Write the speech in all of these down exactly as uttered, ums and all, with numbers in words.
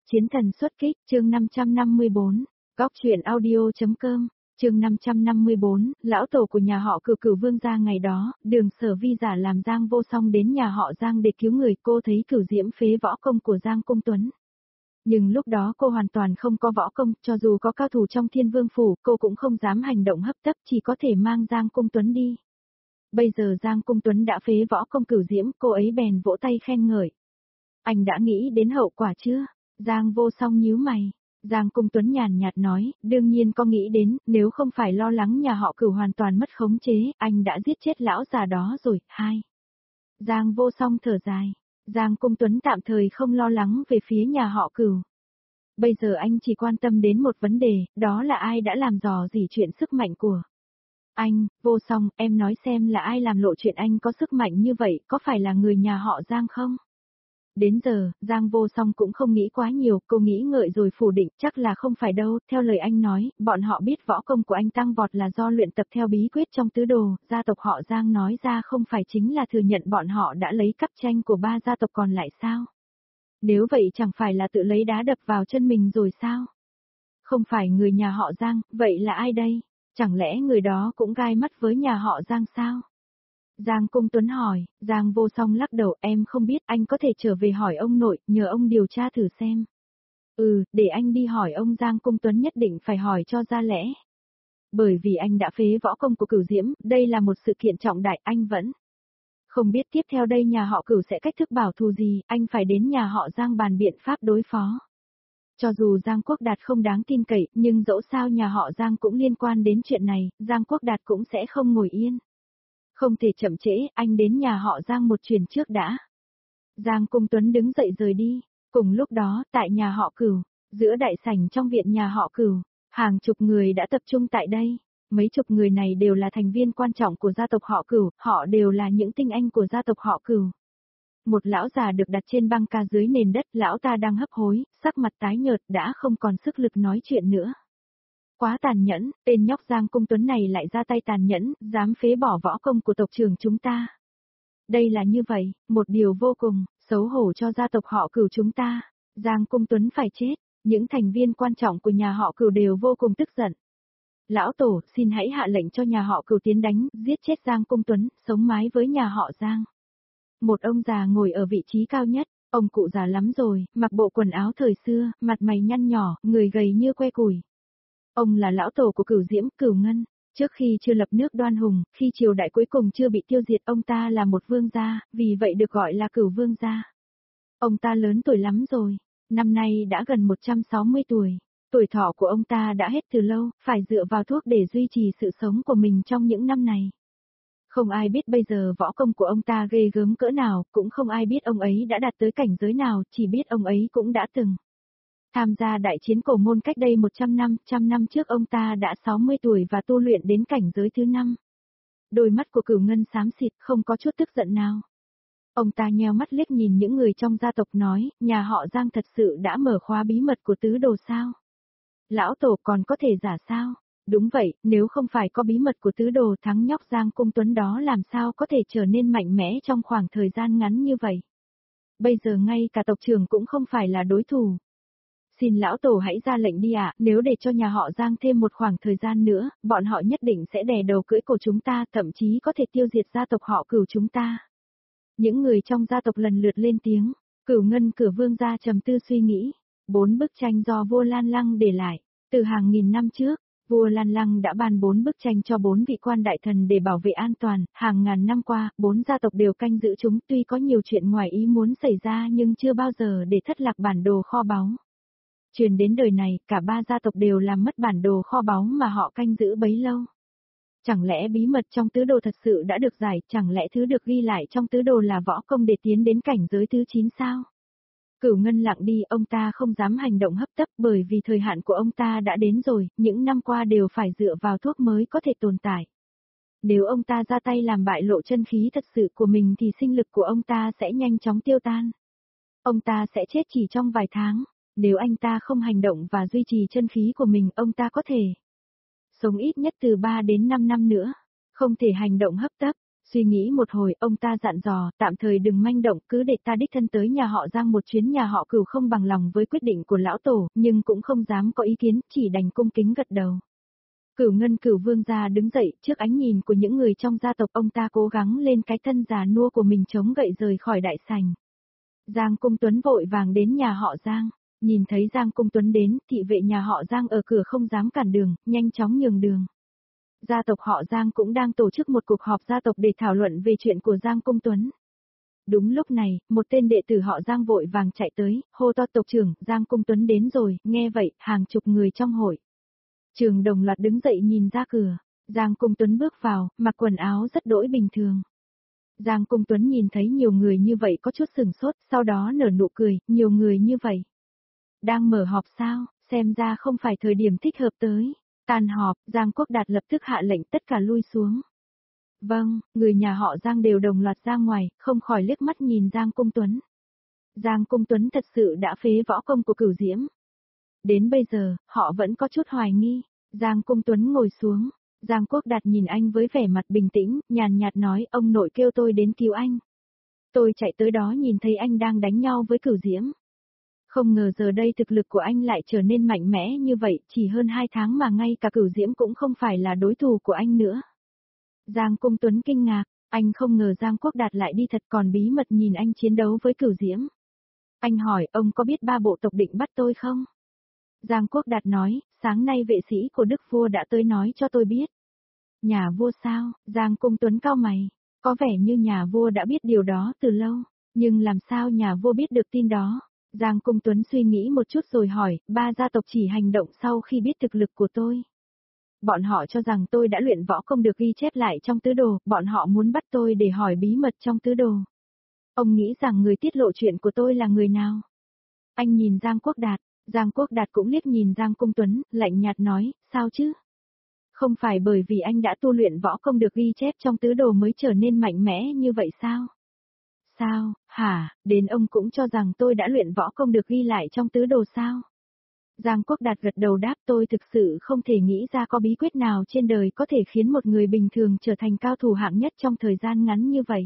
Chiến thần xuất kích, chương năm trăm năm mươi bốn, Góc truyện audio.com, chương năm trăm năm mươi bốn, lão tổ của nhà họ Cửu Cửu Vương gia ngày đó, Đường Sở Vi giả làm Giang Vô Song đến nhà họ Giang để cứu người, cô thấy Cửu Diễm phế võ công của Giang Cung Tuấn. Nhưng lúc đó cô hoàn toàn không có võ công, cho dù có cao thủ trong Thiên Vương phủ, cô cũng không dám hành động hấp tấp, chỉ có thể mang Giang Cung Tuấn đi. Bây giờ Giang Cung Tuấn đã phế võ công Cửu Diễm, cô ấy bèn vỗ tay khen ngợi. Anh đã nghĩ đến hậu quả chưa? Giang Vô Song nhíu mày. Giang Cung Tuấn nhàn nhạt nói, đương nhiên có nghĩ đến, nếu không phải lo lắng nhà họ Cửu hoàn toàn mất khống chế, anh đã giết chết lão già đó rồi. Hai. Giang Vô Song thở dài. Giang Cung Tuấn tạm thời không lo lắng về phía nhà họ Cửu. Bây giờ anh chỉ quan tâm đến một vấn đề, đó là ai đã làm dò dỉ chuyện sức mạnh của anh. Vô Song, em nói xem là ai làm lộ chuyện anh có sức mạnh như vậy, có phải là người nhà họ Giang không? Đến giờ, Giang Vô Song cũng không nghĩ quá nhiều, cô nghĩ ngợi rồi phủ định, chắc là không phải đâu, theo lời anh nói, bọn họ biết võ công của anh tăng vọt là do luyện tập theo bí quyết trong tứ đồ, gia tộc họ Giang nói ra không phải chính là thừa nhận bọn họ đã lấy cắp tranh của ba gia tộc còn lại sao? Nếu vậy chẳng phải là tự lấy đá đập vào chân mình rồi sao? Không phải người nhà họ Giang, vậy là ai đây? Chẳng lẽ người đó cũng gai mắt với nhà họ Giang sao? Giang Cung Tuấn hỏi, Giang Vô Song lắc đầu, em không biết, anh có thể trở về hỏi ông nội, nhờ ông điều tra thử xem. Ừ, để anh đi hỏi ông. Giang Cung Tuấn nhất định phải hỏi cho ra lẽ. Bởi vì anh đã phế võ công của Cửu Diễm, đây là một sự kiện trọng đại, anh vẫn không biết tiếp theo đây nhà họ Cửu sẽ cách thức bảo thù gì, anh phải đến nhà họ Giang bàn biện pháp đối phó. Cho dù Giang Quốc Đạt không đáng tin cậy, nhưng dẫu sao nhà họ Giang cũng liên quan đến chuyện này, Giang Quốc Đạt cũng sẽ không ngồi yên. Không thể chậm trễ, anh đến nhà họ Giang một chuyến trước đã. Giang Cung Tuấn đứng dậy rời đi. Cùng lúc đó, tại nhà họ Cửu, giữa đại sảnh trong viện nhà họ Cửu, hàng chục người đã tập trung tại đây. Mấy chục người này đều là thành viên quan trọng của gia tộc họ Cửu, họ đều là những tinh anh của gia tộc họ Cửu. Một lão già được đặt trên băng ca dưới nền đất, lão ta đang hấp hối, sắc mặt tái nhợt, đã không còn sức lực nói chuyện nữa. Quá tàn nhẫn, tên nhóc Giang Cung Tuấn này lại ra tay tàn nhẫn, dám phế bỏ võ công của tộc trưởng chúng ta. Đây là như vậy, một điều vô cùng xấu hổ cho gia tộc họ Cửu chúng ta. Giang Cung Tuấn phải chết, những thành viên quan trọng của nhà họ Cửu đều vô cùng tức giận. Lão tổ, xin hãy hạ lệnh cho nhà họ Cửu tiến đánh, giết chết Giang Cung Tuấn, sống mái với nhà họ Giang. Một ông già ngồi ở vị trí cao nhất, ông cụ già lắm rồi, mặc bộ quần áo thời xưa, mặt mày nhăn nhỏ, người gầy như que củi. Ông là lão tổ của Cửu Diễm, Cửu Ngân, trước khi chưa lập nước Đoan Hùng, khi triều đại cuối cùng chưa bị tiêu diệt, ông ta là một vương gia, vì vậy được gọi là Cửu Vương gia. Ông ta lớn tuổi lắm rồi, năm nay đã gần một trăm sáu mươi tuổi, tuổi thọ của ông ta đã hết từ lâu, phải dựa vào thuốc để duy trì sự sống của mình trong những năm này. Không ai biết bây giờ võ công của ông ta ghê gớm cỡ nào, cũng không ai biết ông ấy đã đạt tới cảnh giới nào, chỉ biết ông ấy cũng đã từng tham gia đại chiến cổ môn cách đây một trăm năm, trăm năm trước ông ta đã sáu mươi tuổi và tu luyện đến cảnh giới thứ năm. Đôi mắt của Cửu Ngân xám xịt, không có chút tức giận nào. Ông ta nheo mắt liếc nhìn những người trong gia tộc nói, nhà họ Giang thật sự đã mở khóa bí mật của tứ đồ sao? Lão tổ còn có thể giả sao? Đúng vậy, nếu không phải có bí mật của tứ đồ, thắng nhóc Giang Cung Tuấn đó làm sao có thể trở nên mạnh mẽ trong khoảng thời gian ngắn như vậy. Bây giờ ngay cả tộc trưởng cũng không phải là đối thủ. Xin lão tổ hãy ra lệnh đi ạ, nếu để cho nhà họ Giang thêm một khoảng thời gian nữa, bọn họ nhất định sẽ đè đầu cưỡi cổ chúng ta, thậm chí có thể tiêu diệt gia tộc họ Cửu chúng ta. Những người trong gia tộc lần lượt lên tiếng. Cửu Ngân Cửa Vương gia trầm tư suy nghĩ. Bốn bức tranh do vua Lan Lăng để lại, từ hàng nghìn năm trước, vua Lan Lăng đã ban bốn bức tranh cho bốn vị quan đại thần để bảo vệ an toàn, hàng ngàn năm qua, bốn gia tộc đều canh giữ chúng, tuy có nhiều chuyện ngoài ý muốn xảy ra nhưng chưa bao giờ để thất lạc bản đồ kho báu. Truyền đến đời này, cả ba gia tộc đều làm mất bản đồ kho báu mà họ canh giữ bấy lâu. Chẳng lẽ bí mật trong tứ đồ thật sự đã được giải, chẳng lẽ thứ được ghi lại trong tứ đồ là võ công để tiến đến cảnh giới thứ chín sao? Cửu Ngân lặng đi, ông ta không dám hành động hấp tấp bởi vì thời hạn của ông ta đã đến rồi, những năm qua đều phải dựa vào thuốc mới có thể tồn tại. Nếu ông ta ra tay làm bại lộ chân khí thật sự của mình thì sinh lực của ông ta sẽ nhanh chóng tiêu tan. Ông ta sẽ chết chỉ trong vài tháng. Nếu anh ta không hành động và duy trì chân khí của mình, ông ta có thể sống ít nhất từ ba đến năm năm nữa. Không thể hành động hấp tấp, Suy nghĩ một hồi, ông ta dặn dò, tạm thời đừng manh động, cứ để ta đích thân tới nhà họ Giang một chuyến. Nhà họ Cửu không bằng lòng với quyết định của lão tổ, nhưng cũng không dám có ý kiến, chỉ đành cung kính gật đầu. Cửu Ngân Cửu Vương gia đứng dậy, trước ánh nhìn của những người trong gia tộc, ông ta cố gắng lên cái thân già nua của mình chống gậy rời khỏi đại sảnh. Giang Cung Tuấn vội vàng đến nhà họ Giang, nhìn thấy Giang Cung Tuấn đến, thị vệ nhà họ Giang ở cửa không dám cản đường, nhanh chóng nhường đường. Gia tộc họ Giang cũng đang tổ chức một cuộc họp gia tộc để thảo luận về chuyện của Giang Cung Tuấn. Đúng lúc này, một tên đệ tử họ Giang vội vàng chạy tới, hô to tộc trưởng, Giang Cung Tuấn đến rồi. Nghe vậy, hàng chục người trong hội Trường đồng loạt đứng dậy nhìn ra cửa. Giang Cung Tuấn bước vào, mặc quần áo rất đỗi bình thường. Giang Cung Tuấn nhìn thấy nhiều người như vậy có chút sửng sốt, sau đó nở nụ cười, nhiều người như vậy. Đang mở họp sao, xem ra không phải thời điểm thích hợp tới. Tàn họp, Giang Quốc Đạt lập tức hạ lệnh tất cả lui xuống. Vâng, người nhà họ Giang đều đồng loạt ra ngoài, không khỏi liếc mắt nhìn Giang Cung Tuấn. Giang Cung Tuấn thật sự đã phế võ công của Cửu Diễm. Đến bây giờ, họ vẫn có chút hoài nghi. Giang Cung Tuấn ngồi xuống. Giang Quốc Đạt nhìn anh với vẻ mặt bình tĩnh, nhàn nhạt nói, ông nội kêu tôi đến cứu anh. Tôi chạy tới đó nhìn thấy anh đang đánh nhau với Cửu Diễm. Không ngờ giờ đây thực lực của anh lại trở nên mạnh mẽ như vậy, chỉ hơn hai tháng mà ngay cả Cửu Diễm cũng không phải là đối thủ của anh nữa. Giang Cung Tuấn kinh ngạc, anh không ngờ Giang Quốc Đạt lại đi thật còn bí mật nhìn anh chiến đấu với Cửu Diễm. Anh hỏi, ông có biết ba bộ tộc định bắt tôi không? Giang Quốc Đạt nói, sáng nay vệ sĩ của Đức Vua đã tới nói cho tôi biết. Nhà vua sao? Giang Cung Tuấn cau mày, có vẻ như nhà vua đã biết điều đó từ lâu, nhưng làm sao nhà vua biết được tin đó? Giang Cung Tuấn suy nghĩ một chút rồi hỏi, ba gia tộc chỉ hành động sau khi biết thực lực của tôi. Bọn họ cho rằng tôi đã luyện võ công được ghi chép lại trong tứ đồ, bọn họ muốn bắt tôi để hỏi bí mật trong tứ đồ. Ông nghĩ rằng người tiết lộ chuyện của tôi là người nào? Anh nhìn Giang Quốc Đạt, Giang Quốc Đạt cũng liếc nhìn Giang Cung Tuấn, lạnh nhạt nói, sao chứ? Không phải bởi vì anh đã tu luyện võ công được ghi chép trong tứ đồ mới trở nên mạnh mẽ như vậy sao? Sao, hả, đến ông cũng cho rằng tôi đã luyện võ công được ghi lại trong tứ đồ sao? Giang Quốc Đạt gật đầu đáp, tôi thực sự không thể nghĩ ra có bí quyết nào trên đời có thể khiến một người bình thường trở thành cao thủ hạng nhất trong thời gian ngắn như vậy.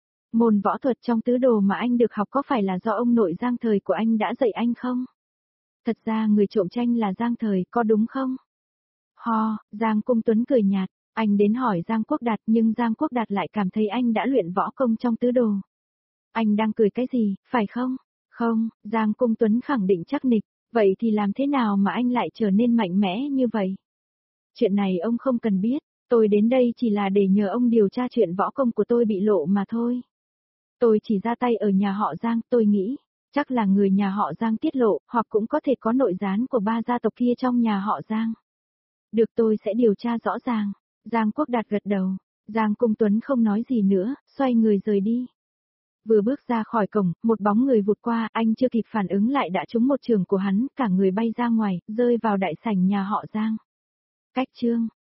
Môn võ thuật trong tứ đồ mà anh được học có phải là do ông nội Giang Thời của anh đã dạy anh không? Thật ra người trộm tranh là Giang Thời, có đúng không? Ho, Giang Cung Tuấn cười nhạt, anh đến hỏi Giang Quốc Đạt nhưng Giang Quốc Đạt lại cảm thấy anh đã luyện võ công trong tứ đồ. Anh đang cười cái gì, phải không? Không, Giang Cung Tuấn khẳng định chắc nịch, vậy thì làm thế nào mà anh lại trở nên mạnh mẽ như vậy? Chuyện này ông không cần biết, tôi đến đây chỉ là để nhờ ông điều tra chuyện võ công của tôi bị lộ mà thôi. Tôi chỉ ra tay ở nhà họ Giang, tôi nghĩ, chắc là người nhà họ Giang tiết lộ, hoặc cũng có thể có nội gián của ba gia tộc kia trong nhà họ Giang. Được, tôi sẽ điều tra rõ ràng. Giang Quốc Đạt gật đầu, Giang Cung Tuấn không nói gì nữa, xoay người rời đi. Vừa bước ra khỏi cổng, một bóng người vụt qua, anh chưa kịp phản ứng lại đã trúng một trường của hắn, cả người bay ra ngoài, rơi vào đại sảnh nhà họ Giang. Cách chương